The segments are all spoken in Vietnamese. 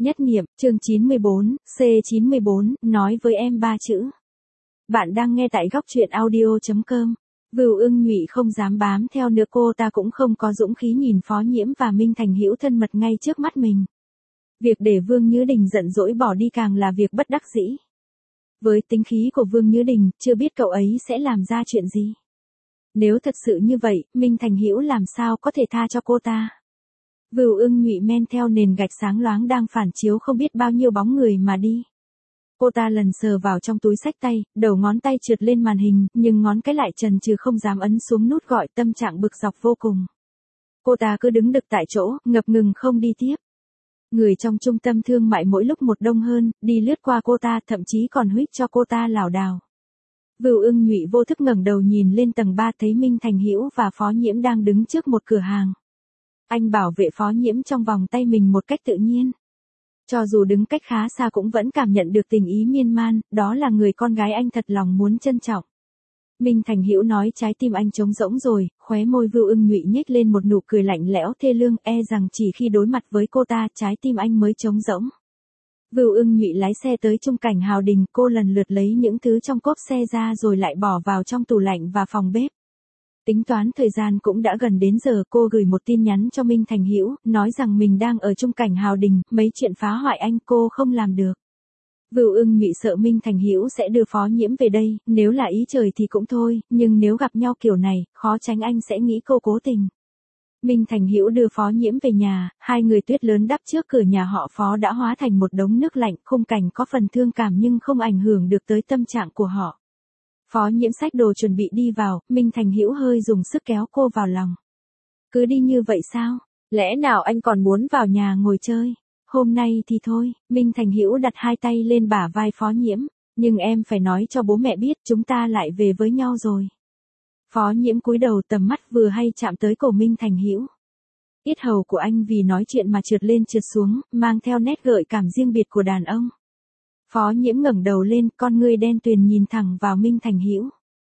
Nhất niệm, chương 94, C94, nói với em 3 chữ. Bạn đang nghe tại góc truyện audio.com. Vưu Ưng Nhụy không dám bám theo nữa, cô ta cũng không có dũng khí nhìn Phó Nhiễm và Minh Thành Hữu thân mật ngay trước mắt mình. Việc để Vương Nhữ Đình giận dỗi bỏ đi càng là việc bất đắc dĩ. Với tính khí của Vương Nhữ Đình, chưa biết cậu ấy sẽ làm ra chuyện gì. Nếu thật sự như vậy, Minh Thành Hữu làm sao có thể tha cho cô ta. Vưu Ưng Nhụy men theo nền gạch sáng loáng đang phản chiếu không biết bao nhiêu bóng người mà đi. Cô ta lần sờ vào trong túi xách tay, đầu ngón tay trượt lên màn hình, nhưng ngón cái lại chần chừ không dám ấn xuống nút gọi, tâm trạng bực dọc vô cùng. Cô ta cứ đứng đực tại chỗ, ngập ngừng không đi tiếp. Người trong trung tâm thương mại mỗi lúc một đông hơn, đi lướt qua cô ta, thậm chí còn huýt cho cô ta lảo đảo. Vưu Ưng Nhụy vô thức ngẩng đầu nhìn lên tầng 3, thấy Minh Thành Hữu và Phó Nhiễm đang đứng trước một cửa hàng. Anh bảo vệ Phó Nhiễm trong vòng tay mình một cách tự nhiên. Cho dù đứng cách khá xa cũng vẫn cảm nhận được tình ý miên man, đó là người con gái anh thật lòng muốn trân trọng. Minh Thành Hữu nói trái tim anh trống rỗng rồi, khóe môi Vưu Ưng Nhụy nhếch lên một nụ cười lạnh lẽo thê lương, rằng chỉ khi đối mặt với cô ta, trái tim anh mới trống rỗng. Vưu Ưng Nhụy lái xe tới trung cảnh Hào Đình, cô lần lượt lấy những thứ trong cốp xe ra rồi lại bỏ vào trong tủ lạnh và phòng bếp. Tính toán thời gian cũng đã gần đến giờ, cô gửi một tin nhắn cho Minh Thành Hữu, nói rằng mình đang ở trung cảnh Hào Đình, mấy chuyện phá hoại anh cô không làm được. Vưu Ưng Nhụy sợ Minh Thành Hữu sẽ đưa Phó Nhiễm về đây, nếu là ý trời thì cũng thôi, nhưng nếu gặp nhau kiểu này, khó tránh anh sẽ nghĩ cô cố tình. Minh Thành Hữu đưa Phó Nhiễm về nhà, hai người tuyết lớn đắp trước cửa nhà họ Phó đã hóa thành một đống nước lạnh, khung cảnh có phần thương cảm nhưng không ảnh hưởng được tới tâm trạng của họ. Phó Nhiễm xách đồ chuẩn bị đi vào, Minh Thành Hữu hơi dùng sức kéo cô vào lòng. Cứ đi như vậy sao? Lẽ nào anh còn muốn vào nhà ngồi chơi? Hôm nay thì thôi. Minh Thành Hữu đặt hai tay lên bả vai Phó Nhiễm. Nhưng em phải nói cho bố mẹ biết chúng ta lại về với nhau rồi. Phó Nhiễm cúi đầu, tầm mắt vừa hay chạm tới cổ Minh Thành Hữu. Yết hầu của anh vì nói chuyện mà trượt lên trượt xuống, mang theo nét gợi cảm riêng biệt của đàn ông. Phó Nhiễm ngẩng đầu lên, con ngươi đen tuyền nhìn thẳng vào Minh Thành Hữu.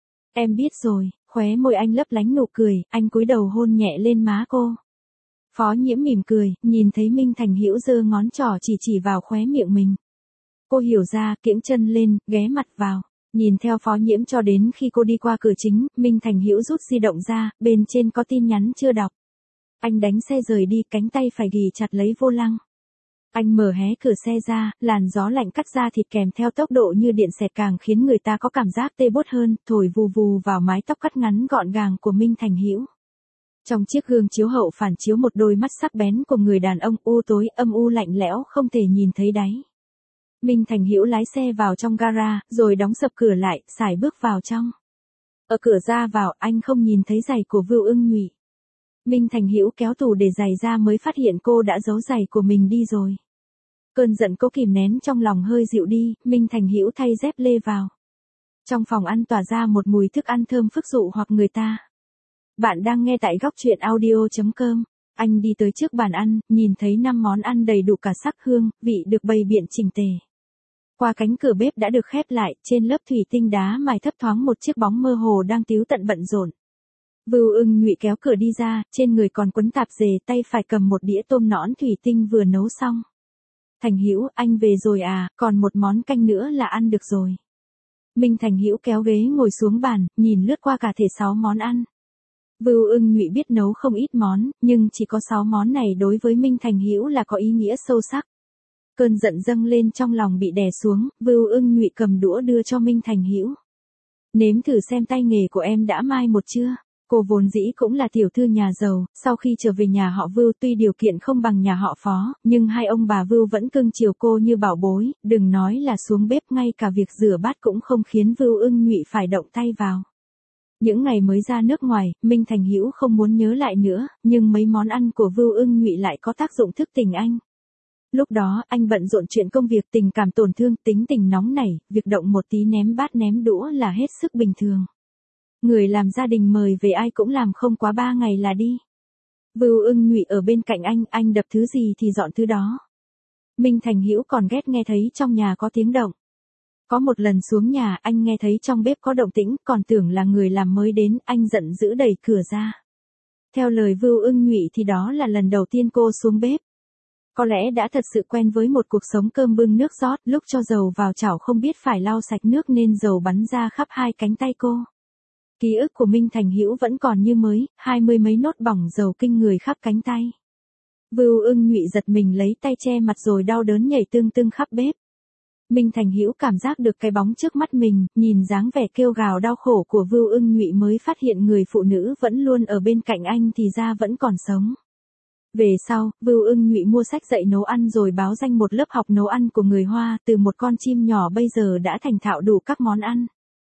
Em biết rồi, khóe môi anh lấp lánh nụ cười, anh cúi đầu hôn nhẹ lên má cô. Phó Nhiễm mỉm cười, nhìn thấy Minh Thành Hữu giơ ngón trỏ chỉ vào khóe miệng mình. Cô hiểu ra, kiễng chân lên, ghé mặt vào, nhìn theo Phó Nhiễm cho đến khi cô đi qua cửa chính, Minh Thành Hữu rút di động ra, bên trên có tin nhắn chưa đọc. Anh đánh xe rời đi, cánh tay phải ghì chặt lấy vô lăng. Anh mở hé cửa xe ra, làn gió lạnh cắt da thịt kèm theo tốc độ như điện xẹt càng khiến người ta có cảm giác tê bốt hơn, thổi vù vù vào mái tóc cắt ngắn gọn gàng của Minh Thành Hữu. Trong chiếc gương chiếu hậu phản chiếu một đôi mắt sắc bén của người đàn ông, u tối, âm u lạnh lẽo, không thể nhìn thấy đáy. Minh Thành Hữu lái xe vào trong gara, rồi đóng sập cửa lại, sải bước vào trong. Ở cửa ra vào, anh không nhìn thấy giày của Vưu Ưng Nhụy. Minh Thành Hữu kéo tủ để giày ra mới phát hiện cô đã giấu giày của mình đi rồi. Cơn giận cố kìm nén trong lòng hơi dịu đi, Minh Thành Hữu thay dép lê vào. Trong phòng ăn tỏa ra một mùi thức ăn thơm phức dụ hoặc người ta. Bạn đang nghe tại góc truyện audio.com. Anh đi tới trước bàn ăn, nhìn thấy 5 món ăn đầy đủ cả sắc hương, vị được bày biện chỉnh tề. Qua cánh cửa bếp đã được khép lại, trên lớp thủy tinh đá mài thấp thoáng một chiếc bóng mơ hồ đang tíu tận bận rộn. Vưu Ưng Nhụy kéo cửa đi ra, trên người còn quấn tạp dề, tay phải cầm một đĩa tôm nõn thủy tinh vừa nấu xong. Thành Hữu, anh về rồi à, còn một món canh nữa là ăn được rồi. Minh Thành Hữu kéo ghế ngồi xuống bàn, nhìn lướt qua cả thể 6 món ăn. Vưu Ưng Nhụy biết nấu không ít món, nhưng chỉ có 6 món này đối với Minh Thành Hữu là có ý nghĩa sâu sắc. Cơn giận dâng lên trong lòng bị đè xuống, Vưu Ưng Nhụy cầm đũa đưa cho Minh Thành Hữu. Nếm thử xem tay nghề của em đã mai một chưa? Cô vốn dĩ cũng là tiểu thư nhà giàu, sau khi trở về nhà họ Vưu tuy điều kiện không bằng nhà họ Phó, nhưng hai ông bà Vưu vẫn cưng chiều cô như bảo bối, đừng nói là xuống bếp, ngay cả việc rửa bát cũng không khiến Vưu Ưng Nhụy phải động tay vào. Những ngày mới ra nước ngoài, Minh Thành Hữu không muốn nhớ lại nữa, nhưng mấy món ăn của Vưu Ưng Nhụy lại có tác dụng thức tỉnh anh. Lúc đó, anh bận rộn chuyện công việc, tình cảm tổn thương, tính tình nóng nảy, việc động một tí ném bát ném đũa là hết sức bình thường. Người làm gia đình mời về ai cũng làm không quá 3 ngày là đi. Vưu Ưng Nhụy ở bên cạnh anh đập thứ gì thì dọn thứ đó. Minh Thành Hữu còn ghét nghe thấy trong nhà có tiếng động. Có một lần xuống nhà, anh nghe thấy trong bếp có động tĩnh, còn tưởng là người làm mới đến, anh giận dữ đẩy cửa ra. Theo lời Vưu Ưng Nhụy thì đó là lần đầu tiên cô xuống bếp. Có lẽ đã thật sự quen với một cuộc sống cơm bưng nước rót, lúc cho dầu vào chảo không biết phải lau sạch nước nên dầu bắn ra khắp hai cánh tay cô. Ký ức của Minh Thành Hữu vẫn còn như mới, 20 mấy nốt bỏng dầu kinh người khắp cánh tay. Vưu Ưng Nhụy giật mình lấy tay che mặt rồi đau đớn nhảy tưng tưng khắp bếp. Minh Thành Hữu cảm giác được cái bóng trước mắt mình, nhìn dáng vẻ kêu gào đau khổ của Vưu Ưng Nhụy mới phát hiện người phụ nữ vẫn luôn ở bên cạnh anh thì ra vẫn còn sống. Về sau, Vưu Ưng Nhụy mua sách dạy nấu ăn rồi báo danh một lớp học nấu ăn của người Hoa, từ một con chim nhỏ bây giờ đã thành thạo đủ các món ăn.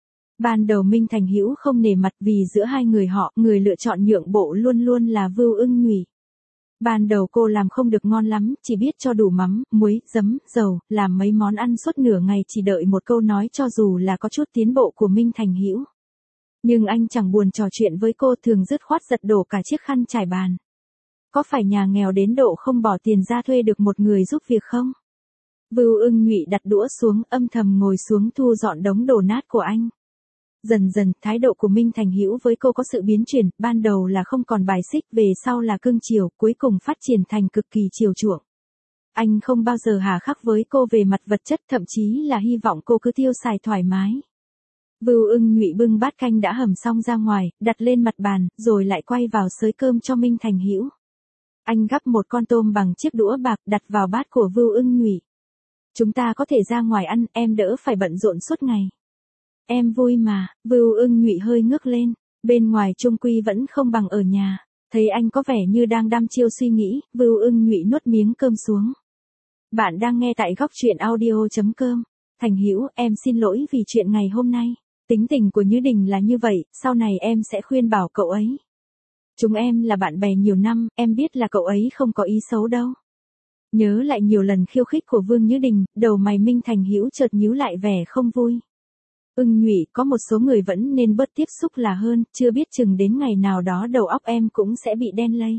Ban đầu Minh Thành Hữu không nể mặt vì giữa hai người họ, người lựa chọn nhượng bộ luôn luôn là Vưu Ưng Nhụy. Ban đầu cô làm không được ngon lắm, chỉ biết cho đủ mắm, muối, giấm, dầu, làm mấy món ăn suốt nửa ngày chỉ đợi một câu nói cho dù là có chút tiến bộ của Minh Thành Hữu. Nhưng anh chẳng buồn trò chuyện với cô, thường dứt khoát giật đổ cả chiếc khăn trải bàn. Có phải nhà nghèo đến độ không bỏ tiền ra thuê được một người giúp việc không? Vưu Ưng Nhụy đặt đũa xuống, âm thầm ngồi xuống thu dọn đống đổ nát của anh. Dần dần, thái độ của Minh Thành Hữu với cô có sự biến chuyển, ban đầu là không còn bài xích, về sau là cưng chiều, cuối cùng phát triển thành cực kỳ chiều chuộng. Anh không bao giờ hà khắc với cô về mặt vật chất, thậm chí là hy vọng cô cứ tiêu xài thoải mái. Vưu Ưng Nhụy bưng bát canh đã hầm xong ra ngoài, đặt lên mặt bàn, rồi lại quay vào xới cơm cho Minh Thành Hữu. Anh gắp một con tôm bằng chiếc đũa bạc đặt vào bát của Vưu Ưng Nhụy. Chúng ta có thể ra ngoài ăn, em đỡ phải bận rộn suốt ngày. Em vui mà, Vưu Ưng Nhụy hơi ngước lên, bên ngoài chung quy vẫn không bằng ở nhà. Thấy anh có vẻ như đang đăm chiêu suy nghĩ, Vưu Ưng Nhụy nuốt miếng cơm xuống. Bạn đang nghe tại góc truyện audio.com. Thành Hữu, em xin lỗi vì chuyện ngày hôm nay. Tính tình của Như Đình là như vậy, sau này em sẽ khuyên bảo cậu ấy. Chúng em là bạn bè nhiều năm, em biết là cậu ấy không có ý xấu đâu. Nhớ lại nhiều lần khiêu khích của Vương Như Đình, đầu mày Minh Thành Hữu chợt nhíu lại vẻ không vui. Ưng Nhụy, có một số người vẫn nên bớt tiếp xúc là hơn, chưa biết chừng đến ngày nào đó đầu óc em cũng sẽ bị đen lây.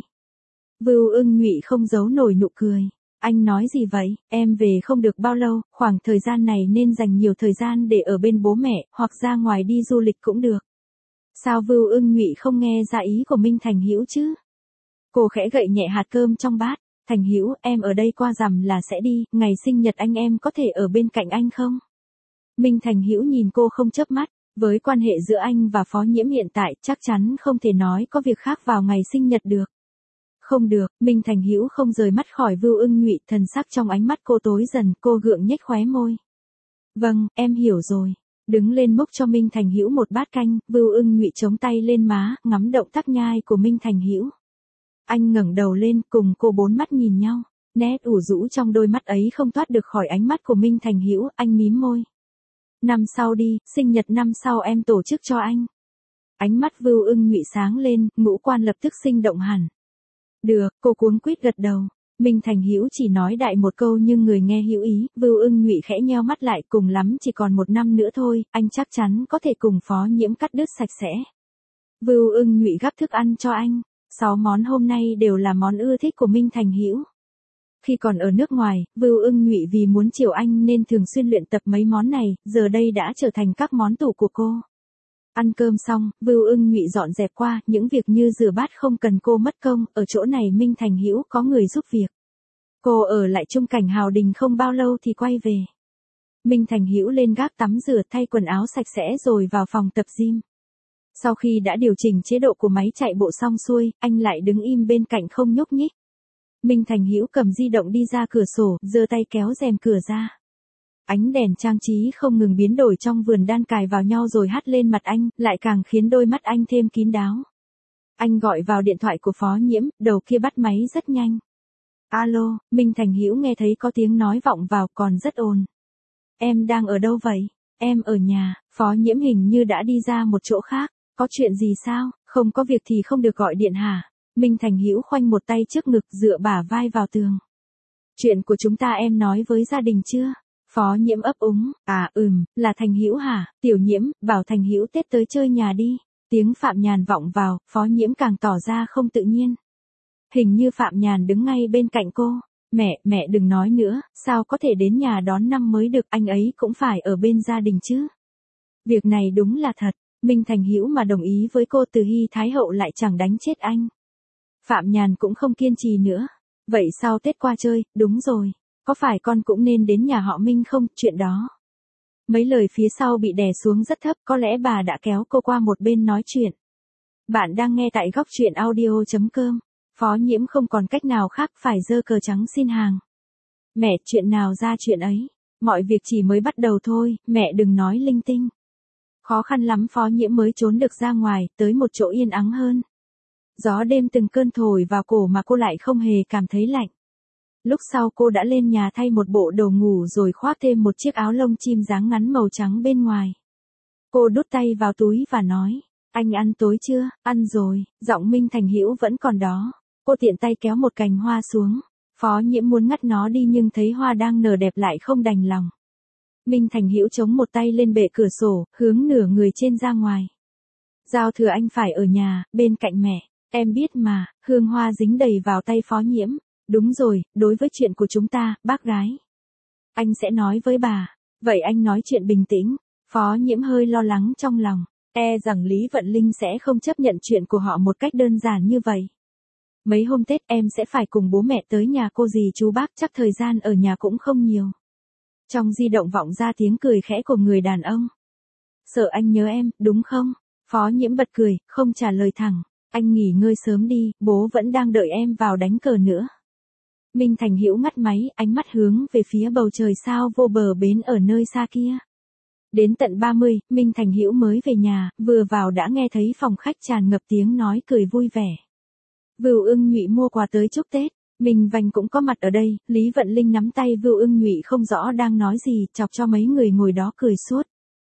Vưu Ưng Nhụy không giấu nổi nụ cười. Anh nói gì vậy, em về không được bao lâu, khoảng thời gian này nên dành nhiều thời gian để ở bên bố mẹ, hoặc ra ngoài đi du lịch cũng được. Sao Vưu Ưng Nhụy không nghe ra ý của Minh Thành Hữu chứ? Cô khẽ gậy nhẹ hạt cơm trong bát. Thành Hữu, em ở đây qua rằm là sẽ đi, ngày sinh nhật anh em có thể ở bên cạnh anh không? Minh Thành Hữu nhìn cô không chớp mắt, với quan hệ giữa anh và Phó Nhiễm hiện tại chắc chắn không thể nói có việc khác vào ngày sinh nhật được. Không được, Minh Thành Hữu không rời mắt khỏi Vưu Ưng Nhụy, thần sắc trong ánh mắt cô tối dần, cô gượng nhếch khóe môi. Vâng, em hiểu rồi. Đứng lên múc cho Minh Thành Hữu một bát canh, Vưu Ưng Nhụy chống tay lên má, ngắm động tác nhai của Minh Thành Hữu. Anh ngẩng đầu lên, cùng cô bốn mắt nhìn nhau, nét ủ rũ trong đôi mắt ấy không thoát được khỏi ánh mắt của Minh Thành Hữu, anh mím môi. Năm sau đi, sinh nhật năm sau em tổ chức cho anh. Ánh mắt Vưu Ưng Nhụy sáng lên, ngũ quan lập tức sinh động hẳn. Được, cô cuống quýt gật đầu. Minh Thành Hữu chỉ nói đại một câu nhưng người nghe hữu ý, Vưu Ưng Nhụy khẽ nheo mắt lại, cùng lắm chỉ còn một năm nữa thôi, anh chắc chắn có thể cùng Phó Nhiễm cắt đứt sạch sẽ. Vưu Ưng Nhụy gắp thức ăn cho anh, 6 món hôm nay đều là món ưa thích của Minh Thành Hữu. Khi còn ở nước ngoài, Vưu Ưng Nhụy vì muốn chiều anh nên thường xuyên luyện tập mấy món này, giờ đây đã trở thành các món tủ của cô. Ăn cơm xong, Vưu Ưng Nhụy dọn dẹp qua, những việc như rửa bát không cần cô mất công, ở chỗ này Minh Thành Hữu có người giúp việc. Cô ở lại Trung Cảnh Hào Đình không bao lâu thì quay về. Minh Thành Hữu lên gác tắm rửa, thay quần áo sạch sẽ rồi vào phòng tập gym. Sau khi đã điều chỉnh chế độ của máy chạy bộ xong xuôi, anh lại đứng im bên cạnh không nhúc nhích. Minh Thành Hữu cầm di động đi ra cửa sổ, giơ tay kéo rèm cửa ra. Ánh đèn trang trí không ngừng biến đổi trong vườn đan cài vào nhau rồi hắt lên mặt anh, lại càng khiến đôi mắt anh thêm kín đáo. Anh gọi vào điện thoại của Phó Nhiễm, đầu kia bắt máy rất nhanh. Alo, Minh Thành Hữu nghe thấy có tiếng nói vọng vào, còn rất ồn. Em đang ở đâu vậy? Em ở nhà. Phó Nhiễm hình như đã đi ra một chỗ khác. Có chuyện gì sao? Không có việc thì không được gọi điện hả? Minh Thành Hữu khoanh một tay trước ngực, dựa bả vai vào tường. Chuyện của chúng ta em nói với gia đình chưa? Phó Nhiễm ấp úng, là Thành Hữu hả? Tiểu Nhiễm, bảo Thành Hữu Tết tới chơi nhà đi. Tiếng Phạm Nhàn vọng vào, Phó Nhiễm càng tỏ ra không tự nhiên. Hình như Phạm Nhàn đứng ngay bên cạnh cô. Mẹ đừng nói nữa, sao có thể đến nhà đón năm mới được, anh ấy cũng phải ở bên gia đình chứ. Việc này đúng là thật, Minh Thành Hữu mà đồng ý với cô từ Hy Thái Hậu lại chẳng đánh chết anh. Phạm Nhàn cũng không kiên trì nữa. Vậy sau Tết qua chơi, đúng rồi. Có phải con cũng nên đến nhà họ Minh không, chuyện đó. Mấy lời phía sau bị đè xuống rất thấp, có lẽ bà đã kéo cô qua một bên nói chuyện. Bạn đang nghe tại góc chuyện audio.com. Phó Nhiễm không còn cách nào khác phải giơ cờ trắng xin hàng. Mẹ, chuyện nào ra chuyện ấy. Mọi việc chỉ mới bắt đầu thôi, mẹ đừng nói linh tinh. Khó khăn lắm Phó Nhiễm mới trốn được ra ngoài, tới một chỗ yên ắng hơn. Gió đêm từng cơn thổi vào cổ mà cô lại không hề cảm thấy lạnh. Lúc sau cô đã lên nhà thay một bộ đồ ngủ rồi khoác thêm một chiếc áo lông chim dáng ngắn màu trắng bên ngoài. Cô đút tay vào túi và nói, anh ăn tối chưa? Ăn rồi, giọng Minh Thành Hữu vẫn còn đó. Cô tiện tay kéo một cành hoa xuống. Phó Nhiễm muốn ngắt nó đi nhưng thấy hoa đang nở đẹp lại không đành lòng. Minh Thành Hữu chống một tay lên bệ cửa sổ, hướng nửa người trên ra ngoài. Giao Thừa anh phải ở nhà, bên cạnh mẹ. Em biết mà, hương hoa dính đầy vào tay Phó Nhiễm. Đúng rồi, đối với chuyện của chúng ta, bác gái. Anh sẽ nói với bà. Vậy anh nói chuyện bình tĩnh. Phó Nhiễm hơi lo lắng trong lòng. Rằng Lý Vận Linh sẽ không chấp nhận chuyện của họ một cách đơn giản như vậy. Mấy hôm Tết em sẽ phải cùng bố mẹ tới nhà cô dì chú bác, chắc thời gian ở nhà cũng không nhiều. Trong di động vọng ra tiếng cười khẽ của người đàn ông. Sợ anh nhớ em, đúng không? Phó Nhiễm bật cười, không trả lời thẳng. Anh nghỉ ngơi sớm đi, bố vẫn đang đợi em vào đánh cờ nữa. Minh Thành Hữu ngắt máy, ánh mắt hướng về phía bầu trời sao vô bờ bến ở nơi xa kia. Đến tận 30, Minh Thành Hữu mới về nhà, vừa vào đã nghe thấy phòng khách tràn ngập tiếng nói cười vui vẻ. Vưu Ưng Nhụy mua quà tới chúc Tết, Minh Vành cũng có mặt ở đây, Lý Vận Linh nắm tay Vưu Ưng Nhụy không rõ đang nói gì, chọc cho mấy người ngồi đó cười suốt.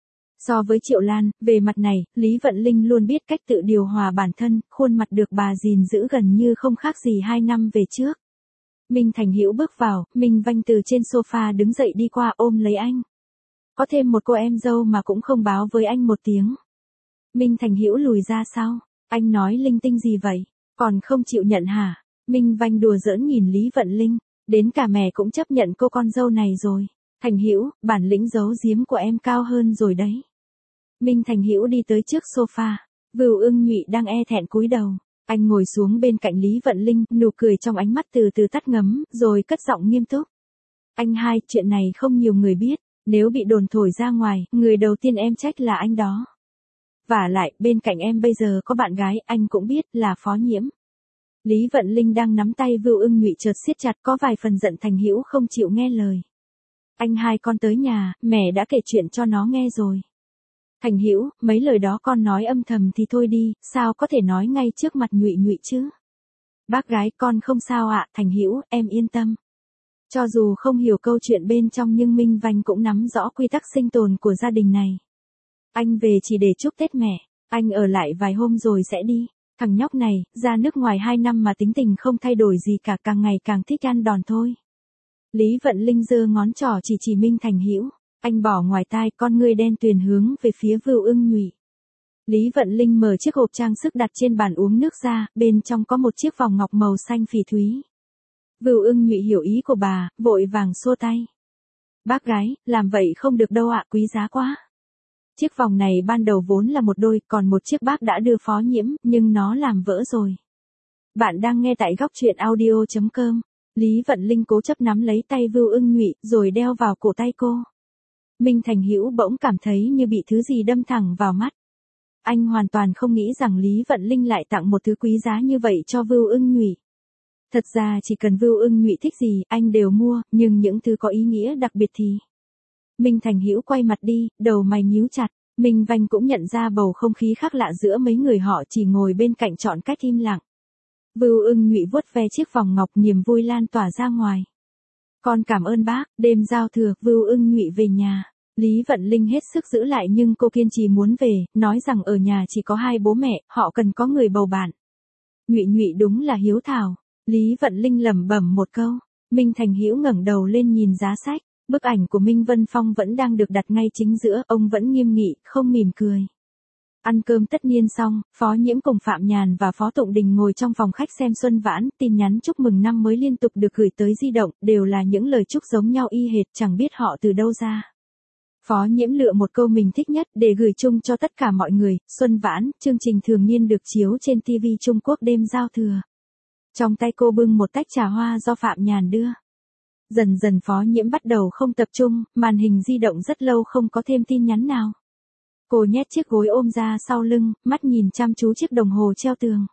So với Triệu Lan, về mặt này, Lý Vận Linh luôn biết cách tự điều hòa bản thân, khuôn mặt được bà gìn giữ gần như không khác gì 2 năm về trước. Minh Thành Hữu bước vào, Minh Vanh từ trên sofa đứng dậy đi qua ôm lấy anh. Có thêm một cô em dâu mà cũng không báo với anh một tiếng. Minh Thành Hữu lùi ra sau, anh nói linh tinh gì vậy, còn không chịu nhận hả? Minh Vanh đùa giỡn nhìn Lý Vận Linh, đến cả mẹ cũng chấp nhận cô con dâu này rồi. Thành Hữu, bản lĩnh giấu giếm của em cao hơn rồi đấy. Minh Thành Hữu đi tới trước sofa, Vưu Ưng Nhụy đang e thẹn cúi đầu. Anh ngồi xuống bên cạnh Lý Vận Linh, nụ cười trong ánh mắt từ từ tắt ngấm, rồi cất giọng nghiêm túc. Anh hai, chuyện này không nhiều người biết, nếu bị đồn thổi ra ngoài, người đầu tiên em trách là anh đó. Vả lại, bên cạnh em bây giờ có bạn gái, anh cũng biết, là Phó Nhiễm. Lý Vận Linh đang nắm tay Vưu Ưng Nhụy chợt siết chặt, có vài phần giận Thành Hữu không chịu nghe lời. Anh hai, con tới nhà, mẹ đã kể chuyện cho nó nghe rồi. Thành Hữu, mấy lời đó con nói âm thầm thì thôi đi, sao có thể nói ngay trước mặt Nhụy Nhụy chứ? Bác gái, con không sao ạ. Thành Hữu, em yên tâm. Cho dù không hiểu câu chuyện bên trong nhưng Minh Vanh cũng nắm rõ quy tắc sinh tồn của gia đình này. Anh về chỉ để chúc Tết mẹ, anh ở lại vài hôm rồi sẽ đi. Thằng nhóc này, ra nước ngoài 2 năm mà tính tình không thay đổi gì cả, càng ngày càng thích ăn đòn thôi. Lý Vận Linh giơ ngón trỏ chỉ Minh Thành Hữu. Anh bỏ ngoài tai, con ngươi đen tuyền hướng về phía Vưu Ưng Nhụy. Lý Vận Linh mở chiếc hộp trang sức đặt trên bàn uống nước ra, bên trong có một chiếc vòng ngọc màu xanh phỉ thúy. Vưu Ưng Nhụy hiểu ý của bà, vội vàng xua tay. Bác gái, làm vậy không được đâu ạ, quý giá quá. Chiếc vòng này ban đầu vốn là một đôi, còn một chiếc bác đã đưa Phó Nhiễm, nhưng nó làm vỡ rồi. Bạn đang nghe tại góc chuyện audio.com. Lý Vận Linh cố chấp nắm lấy tay Vưu Ưng Nhụy, rồi đeo vào cổ tay cô. Minh Thành Hữu bỗng cảm thấy như bị thứ gì đâm thẳng vào mắt. Anh hoàn toàn không nghĩ rằng Lý Vận Linh lại tặng một thứ quý giá như vậy cho Vưu Ưng Nhụy. Thật ra chỉ cần Vưu Ưng Nhụy thích gì, anh đều mua, nhưng những thứ có ý nghĩa đặc biệt thì... Minh Thành Hữu quay mặt đi, đầu mày nhíu chặt. Minh Vanh cũng nhận ra bầu không khí khác lạ giữa mấy người họ, chỉ ngồi bên cạnh chọn cách im lặng. Vưu Ưng Nhụy vuốt ve chiếc vòng ngọc, niềm vui lan tỏa ra ngoài. Con cảm ơn bác. Đêm giao thừa, Vưu Ưng Nhụy về nhà. Lý Vận Linh hết sức giữ lại nhưng cô kiên trì muốn về, nói rằng ở nhà chỉ có 2 bố mẹ, họ cần có người bầu bạn. Nhụy Nhụy đúng là hiếu thảo. Lý Vận Linh lẩm bẩm một câu. Minh Thành Hữu ngẩng đầu lên nhìn giá sách. Bức ảnh của Minh Vân Phong vẫn đang được đặt ngay chính giữa, ông vẫn nghiêm nghị, không mỉm cười. Ăn cơm tất niên xong, Phó Nhiễm cùng Phạm Nhàn và Phó Tụng Đình ngồi trong phòng khách xem xuân vãn, tin nhắn chúc mừng năm mới liên tục được gửi tới di động, đều là những lời chúc giống nhau y hệt, chẳng biết họ từ đâu ra. Phó Nhiễm lựa một câu mình thích nhất để gửi chung cho tất cả mọi người. Xuân vãn, chương trình thường niên được chiếu trên TV Trung Quốc đêm giao thừa. Trong tay cô bưng một tách trà hoa do Phạm Nhàn đưa. Dần dần Phó Nhiễm bắt đầu không tập trung, màn hình di động rất lâu không có thêm tin nhắn nào. Cô nhét chiếc gối ôm ra sau lưng, mắt nhìn chăm chú chiếc đồng hồ treo tường.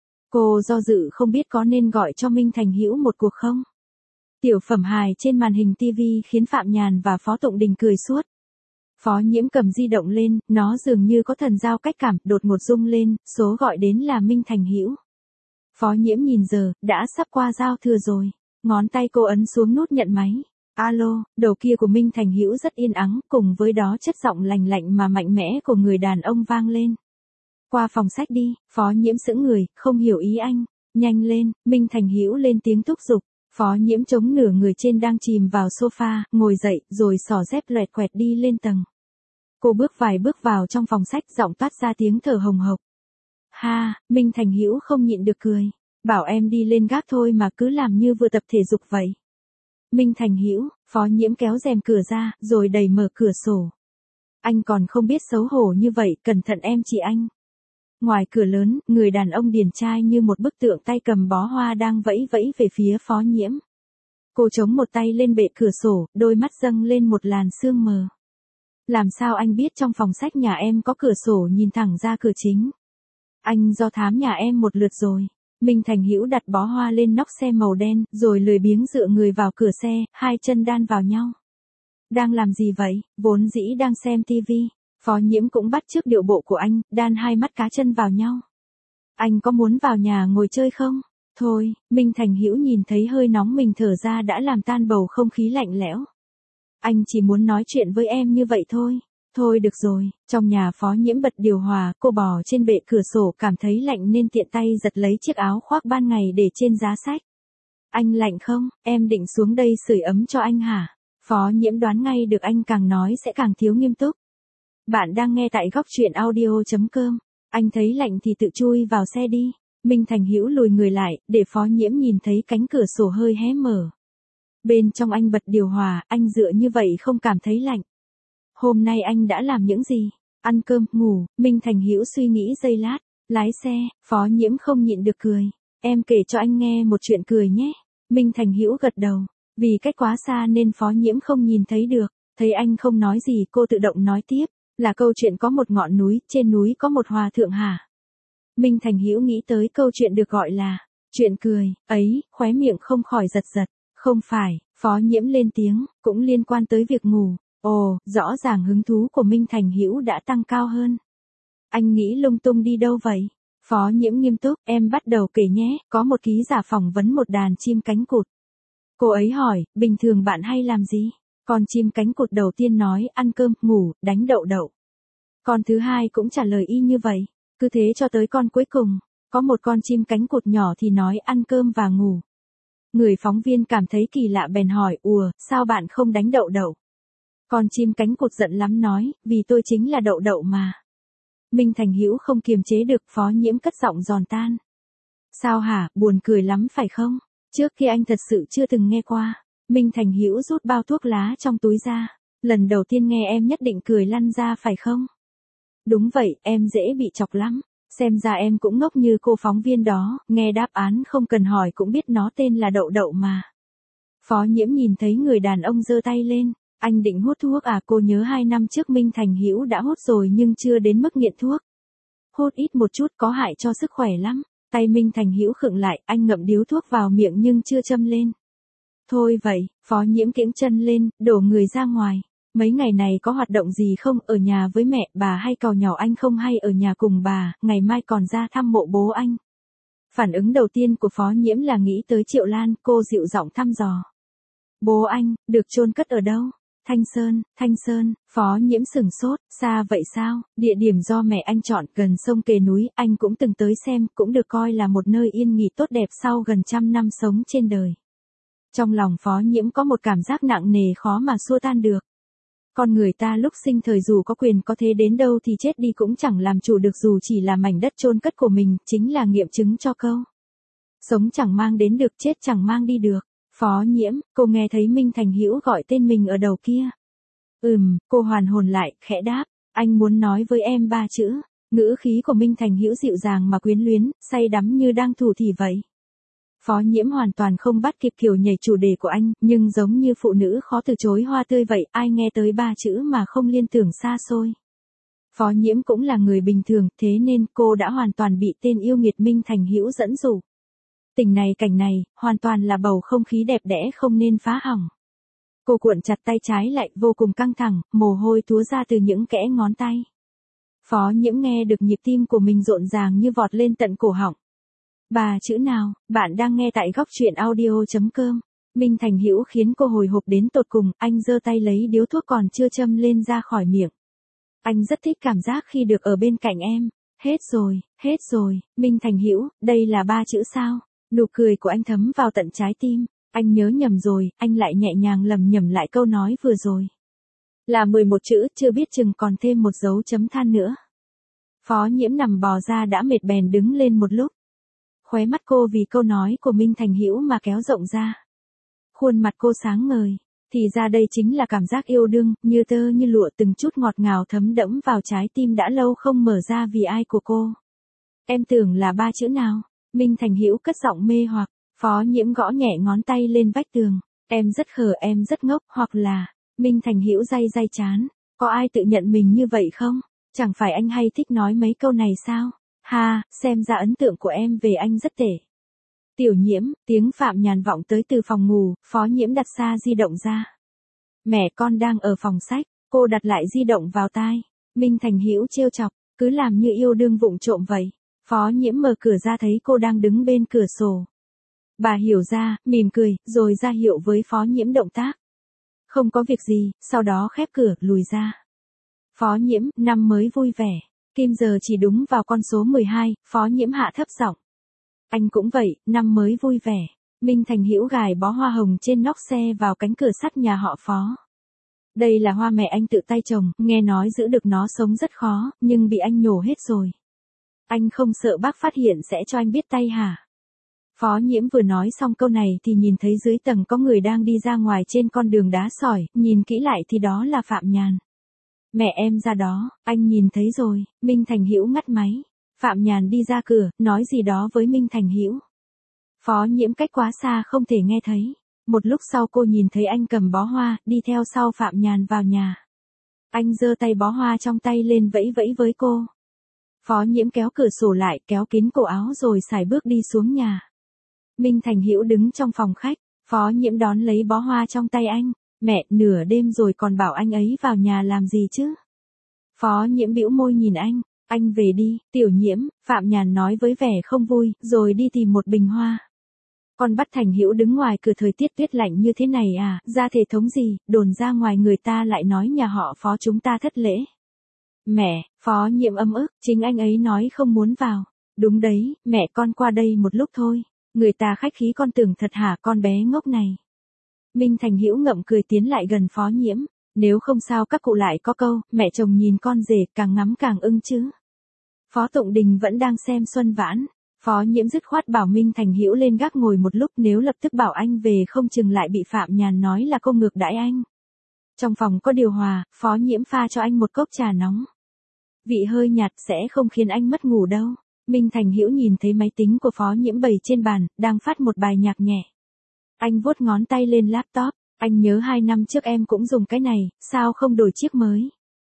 Cô do dự không biết có nên gọi cho Minh Thành Hữu một cuộc không. Tiểu phẩm hài trên màn hình TV khiến Phạm Nhàn và Phó Tụng Đình cười suốt. Phó Nhiễm cầm di động lên, nó dường như có thần giao cách cảm, đột ngột rung lên, số gọi đến là Minh Thành Hữu. Phó Nhiễm nhìn giờ, đã sắp qua giao thừa rồi. Ngón tay cô ấn xuống nút nhận máy. Alo, đầu kia của Minh Thành Hữu rất yên ắng, cùng với đó chất giọng lành lạnh mà mạnh mẽ của người đàn ông vang lên. Qua phòng sách đi. Phó Nhiễm sững người, không hiểu ý anh. Nhanh lên. Minh Thành Hữu lên tiếng thúc giục. Phó Nhiễm chống nửa người trên đang chìm vào sofa, ngồi dậy, rồi xỏ dép loẹt quẹt đi lên tầng. Cô bước vài bước vào trong phòng sách, giọng toát ra tiếng thở hồng hộc. Ha, Minh Thành Hữu không nhịn được cười. Bảo em đi lên gác thôi mà cứ làm như vừa tập thể dục vậy. Minh Thành Hữu. Phó Nhiễm kéo rèm cửa ra, rồi đẩy mở cửa sổ. Anh còn không biết xấu hổ như vậy, cẩn thận em chị anh. Ngoài cửa lớn, người đàn ông điển trai như một bức tượng, tay cầm bó hoa đang vẫy vẫy về phía Phó Nhiễm. Cô chống một tay lên bệ cửa sổ, đôi mắt dâng lên một làn sương mờ. Làm sao anh biết trong phòng sách nhà em có cửa sổ nhìn thẳng ra cửa chính? Anh do thám nhà em một lượt rồi. Minh Thành Hữu đặt bó hoa lên nóc xe màu đen, rồi lười biếng dựa người vào cửa xe, hai chân đan vào nhau. Đang làm gì vậy? Vốn dĩ đang xem tivi. Phó Nhiễm cũng bắt chước điệu bộ của anh, đan hai mắt cá chân vào nhau. Anh có muốn vào nhà ngồi chơi không? Thôi, Minh Thành Hữu nhìn thấy hơi nóng mình thở ra đã làm tan bầu không khí lạnh lẽo. Anh chỉ muốn nói chuyện với em như vậy thôi. Thôi được rồi, trong nhà Phó Nhiễm bật điều hòa, cô bò trên bệ cửa sổ cảm thấy lạnh nên tiện tay giật lấy chiếc áo khoác ban ngày để trên giá sách. Anh lạnh không? Em định xuống đây sưởi ấm cho anh hả? Phó Nhiễm đoán ngay được anh càng nói sẽ càng thiếu nghiêm túc. Bạn đang nghe tại góc truyện audio.com. Anh thấy lạnh thì tự chui vào xe đi. Minh Thành Hữu lùi người lại, để Phó Nhiễm nhìn thấy cánh cửa sổ hơi hé mở. Bên trong anh bật điều hòa, anh dựa như vậy không cảm thấy lạnh. Hôm nay anh đã làm những gì? Ăn cơm, ngủ. Minh Thành Hữu suy nghĩ giây lát. Lái xe. Phó Nhiễm không nhịn được cười. Em kể cho anh nghe một chuyện cười nhé. Minh Thành Hữu gật đầu. Vì cách quá xa nên Phó Nhiễm không nhìn thấy được. Thấy anh không nói gì, cô tự động nói tiếp. Là câu chuyện có một ngọn núi, trên núi có một hòa thượng hả? Minh Thành Hữu nghĩ tới câu chuyện được gọi là chuyện cười, ấy, khóe miệng không khỏi giật giật. Không phải. Phó Nhiễm lên tiếng, cũng liên quan tới việc ngủ. Ồ, rõ ràng hứng thú của Minh Thành Hữu đã tăng cao hơn. Anh nghĩ lung tung đi đâu vậy? Phó Nhiễm nghiêm túc, em bắt đầu kể nhé. Có một ký giả phỏng vấn một đàn chim cánh cụt. Cô ấy hỏi, bình thường bạn hay làm gì? Con chim cánh cụt đầu tiên nói, ăn cơm, ngủ, đánh đậu đậu. Con thứ hai cũng trả lời y như vậy. Cứ thế cho tới con cuối cùng. Có một con chim cánh cụt nhỏ thì nói ăn cơm và ngủ. Người phóng viên cảm thấy kỳ lạ bèn hỏi, ùa, sao bạn không đánh đậu đậu? Con chim cánh cụt giận lắm nói, vì tôi chính là đậu đậu mà. Minh Thành Hữu không kiềm chế được, Phó Nhiễm cất giọng giòn tan. Sao hả, buồn cười lắm phải không? Trước khi anh thật sự chưa từng nghe qua. Minh Thành Hữu rút bao thuốc lá trong túi ra. Lần đầu tiên nghe em nhất định cười lăn ra phải không? Đúng vậy, em dễ bị chọc lắm. Xem ra em cũng ngốc như cô phóng viên đó, nghe đáp án không cần hỏi cũng biết nó tên là đậu đậu mà. Phó Nhiễm nhìn thấy người đàn ông giơ tay lên. Anh định hút thuốc à? Cô nhớ 2 năm trước Minh Thành Hữu đã hút rồi nhưng chưa đến mức nghiện thuốc. Hút ít một chút có hại cho sức khỏe lắm. Tay Minh Thành Hữu khựng lại, anh ngậm điếu thuốc vào miệng nhưng chưa châm lên. Thôi vậy, Phó Nhiễm kiễng chân lên, đổ người ra ngoài. Mấy ngày này có hoạt động gì không? Ở nhà với mẹ, bà hay càu nhàu anh không hay ở nhà cùng bà, ngày mai còn ra thăm mộ bố anh. Phản ứng đầu tiên của Phó Nhiễm là nghĩ tới Triệu Lan, cô dịu giọng thăm dò. Bố anh, được chôn cất ở đâu? Thanh Sơn, Phó Nhiễm sửng sốt, xa vậy sao? Địa điểm do mẹ anh chọn, gần sông kề núi, anh cũng từng tới xem, cũng được coi là một nơi yên nghỉ tốt đẹp sau gần 100 năm sống trên đời. Trong lòng Phó Nhiễm có một cảm giác nặng nề khó mà xua tan được. Con người ta lúc sinh thời dù có quyền có thế đến đâu thì chết đi cũng chẳng làm chủ được, dù chỉ là mảnh đất chôn cất của mình, chính là nghiệm chứng cho câu. Sống chẳng mang đến được, chết chẳng mang đi được. Phó Nhiễm, cô nghe thấy Minh Thành Hữu gọi tên mình ở đầu kia. Cô hoàn hồn lại, khẽ đáp, anh muốn nói với em 3 chữ. Ngữ khí của Minh Thành Hữu dịu dàng mà quyến luyến, say đắm như đang thủ thỉ vậy. Phó Nhiễm hoàn toàn không bắt kịp kiểu nhảy chủ đề của anh, nhưng giống như phụ nữ khó từ chối hoa tươi vậy, ai nghe tới 3 chữ mà không liên tưởng xa xôi. Phó Nhiễm cũng là người bình thường, thế nên cô đã hoàn toàn bị tên yêu nghiệt Minh Thành Hữu dẫn dụ. Tình này cảnh này, hoàn toàn là bầu không khí đẹp đẽ không nên phá hỏng. Cô cuộn chặt tay trái lại, vô cùng căng thẳng, mồ hôi túa ra từ những kẽ ngón tay. Phó Nhiễm nghe được nhịp tim của mình rộn ràng như vọt lên tận cổ họng. 3 chữ nào, bạn đang nghe tại góc truyện audio.com. Minh Thành Hữu khiến cô hồi hộp đến tột cùng, anh giơ tay lấy điếu thuốc còn chưa châm lên ra khỏi miệng. Anh rất thích cảm giác khi được ở bên cạnh em. Hết rồi, Minh Thành Hữu, đây là 3 chữ sao? Nụ cười của anh thấm vào tận trái tim. Anh nhớ nhầm rồi, anh lại nhẹ nhàng lẩm nhẩm lại câu nói vừa rồi. Là 11 chữ, chưa biết chừng còn thêm một dấu chấm than nữa. Phó Nhiễm nằm bò ra đã mệt bèn đứng lên một lúc. Khóe mắt cô vì câu nói của Minh Thành Hữu mà kéo rộng ra. Khuôn mặt cô sáng ngời. Thì ra đây chính là cảm giác yêu đương, như tơ như lụa, từng chút ngọt ngào thấm đẫm vào trái tim đã lâu không mở ra vì ai của cô. Em tưởng là 3 chữ nào? Minh Thành Hữu cất giọng mê hoặc. Phó Nhiễm gõ nhẹ ngón tay lên vách tường. Em rất khờ, em rất ngốc, hoặc là... Minh Thành Hữu day chán. Có ai tự nhận mình như vậy không? Chẳng phải anh hay thích nói mấy câu này sao? Ha, xem ra ấn tượng của em về anh rất tệ. Tiểu Nhiễm, tiếng Phạm Nhàn vọng tới từ phòng ngủ, Phó Nhiễm đặt xa di động ra. Mẹ con đang ở phòng sách, cô đặt lại di động vào tai. Minh Thành Hữu trêu chọc, cứ làm như yêu đương vụng trộm vậy. Phó Nhiễm mở cửa ra thấy cô đang đứng bên cửa sổ. Bà hiểu ra, mỉm cười, rồi ra hiệu với Phó Nhiễm động tác. Không có việc gì, sau đó khép cửa, lùi ra. Phó Nhiễm, năm mới vui vẻ. Kim giờ chỉ đúng vào con số 12, Phó Nhiễm hạ thấp giọng. Anh cũng vậy, năm mới vui vẻ. Minh Thành Hữu gài bó hoa hồng trên nóc xe vào cánh cửa sắt nhà họ Phó. Đây là hoa mẹ anh tự tay trồng, nghe nói giữ được nó sống rất khó, nhưng bị anh nhổ hết rồi. Anh không sợ bác phát hiện sẽ cho anh biết tay hả? Phó Nhiễm vừa nói xong câu này thì nhìn thấy dưới tầng có người đang đi ra ngoài trên con đường đá sỏi, nhìn kỹ lại thì đó là Phạm Nhàn. Mẹ em ra đó, anh nhìn thấy rồi. Minh Thành Hữu ngắt máy. Phạm Nhàn đi ra cửa, nói gì đó với Minh Thành Hữu. Phó Nhiễm cách quá xa không thể nghe thấy. Một lúc sau cô nhìn thấy anh cầm bó hoa, đi theo sau Phạm Nhàn vào nhà. Anh giơ tay bó hoa trong tay lên vẫy vẫy với cô. Phó Nhiễm kéo cửa sổ lại, kéo kín cổ áo rồi sải bước đi xuống nhà. Minh Thành Hữu đứng trong phòng khách, Phó Nhiễm đón lấy bó hoa trong tay anh. Mẹ, nửa đêm rồi còn bảo anh ấy vào nhà làm gì chứ? Phó Nhiễm bĩu môi nhìn anh về đi, Tiểu Nhiễm, Phạm Nhàn nói với vẻ không vui, rồi đi tìm một bình hoa. Con bắt Thành Hữu đứng ngoài cửa thời tiết tuyết lạnh như thế này à, ra thể thống gì, đồn ra ngoài người ta lại nói nhà họ Phó chúng ta thất lễ. Mẹ, Phó Nhiễm ấm ức, chính anh ấy nói không muốn vào. Đúng đấy, mẹ con qua đây một lúc thôi. Người ta khách khí con tưởng thật hả con bé ngốc này. Minh Thành Hữu ngậm cười tiến lại gần Phó Nhiễm. Nếu không sao các cụ lại có câu, mẹ chồng nhìn con rể càng ngắm càng ưng chứ. Phó Tụng Đình vẫn đang xem Xuân Vãn. Phó Nhiễm dứt khoát bảo Minh Thành Hữu lên gác ngồi một lúc, nếu lập tức bảo anh về không chừng lại bị Phạm Nhàn nói là cô ngược đãi anh. Trong phòng có điều hòa, Phó Nhiễm pha cho anh một cốc trà nóng. Vị hơi nhạt sẽ không khiến anh mất ngủ đâu. Minh Thành Hữu nhìn thấy máy tính của Phó Nhiễm bày trên bàn, đang phát một bài nhạc nhẹ. Anh vuốt ngón tay lên laptop. Anh nhớ 2 năm trước em cũng dùng cái này, sao không đổi chiếc mới?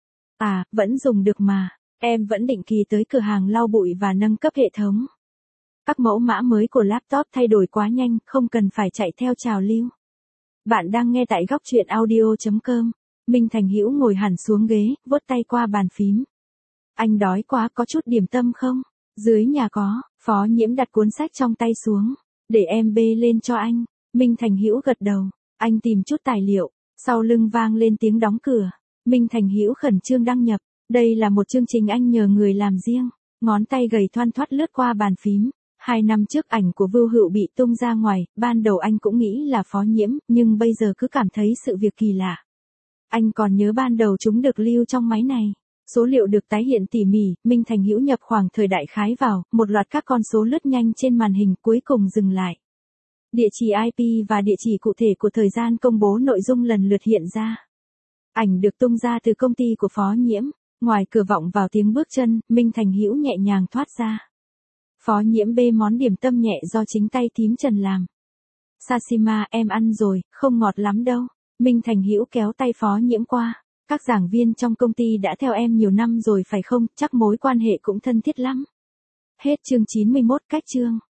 À, vẫn dùng được mà. Em vẫn định kỳ tới cửa hàng lau bụi và nâng cấp hệ thống. Các mẫu mã mới của laptop thay đổi quá nhanh, không cần phải chạy theo trào lưu. Bạn đang nghe tại góc truyện audio.com. Minh Thành Hữu ngồi hẳn xuống ghế, vuốt tay qua bàn phím. Anh đói quá, có chút điểm tâm không? Dưới nhà có. Phó Nhiễm đặt cuốn sách trong tay xuống. Để em bê lên cho anh. Minh Thành Hữu gật đầu. Anh tìm chút tài liệu. Sau lưng vang lên tiếng đóng cửa. Minh Thành Hữu khẩn trương đăng nhập. Đây là một chương trình anh nhờ người làm riêng. Ngón tay gầy thoăn thoắt lướt qua bàn phím. 2 năm trước ảnh của Vưu Hựu bị tung ra ngoài, ban đầu anh cũng nghĩ là Phó Nhiễm, nhưng bây giờ cứ cảm thấy sự việc kỳ lạ. Anh còn nhớ ban đầu chúng được lưu trong máy này. Số liệu được tái hiện tỉ mỉ, Minh Thành Hữu nhập khoảng thời đại khái vào, một loạt các con số lướt nhanh trên màn hình cuối cùng dừng lại. Địa chỉ IP và địa chỉ cụ thể của thời gian công bố nội dung lần lượt hiện ra. Ảnh được tung ra từ công ty của Phó Nhiễm, ngoài cửa vọng vào tiếng bước chân, Minh Thành Hữu nhẹ nhàng thoát ra. Phó Nhiễm bê món điểm tâm nhẹ do chính tay thím Trần làm. Sashima em ăn rồi, không ngọt lắm đâu. Minh Thành Hữu kéo tay Phó Nhiễm qua. Các giảng viên trong công ty đã theo em nhiều năm rồi phải không, chắc mối quan hệ cũng thân thiết lắm. Hết chương 91 cách chương.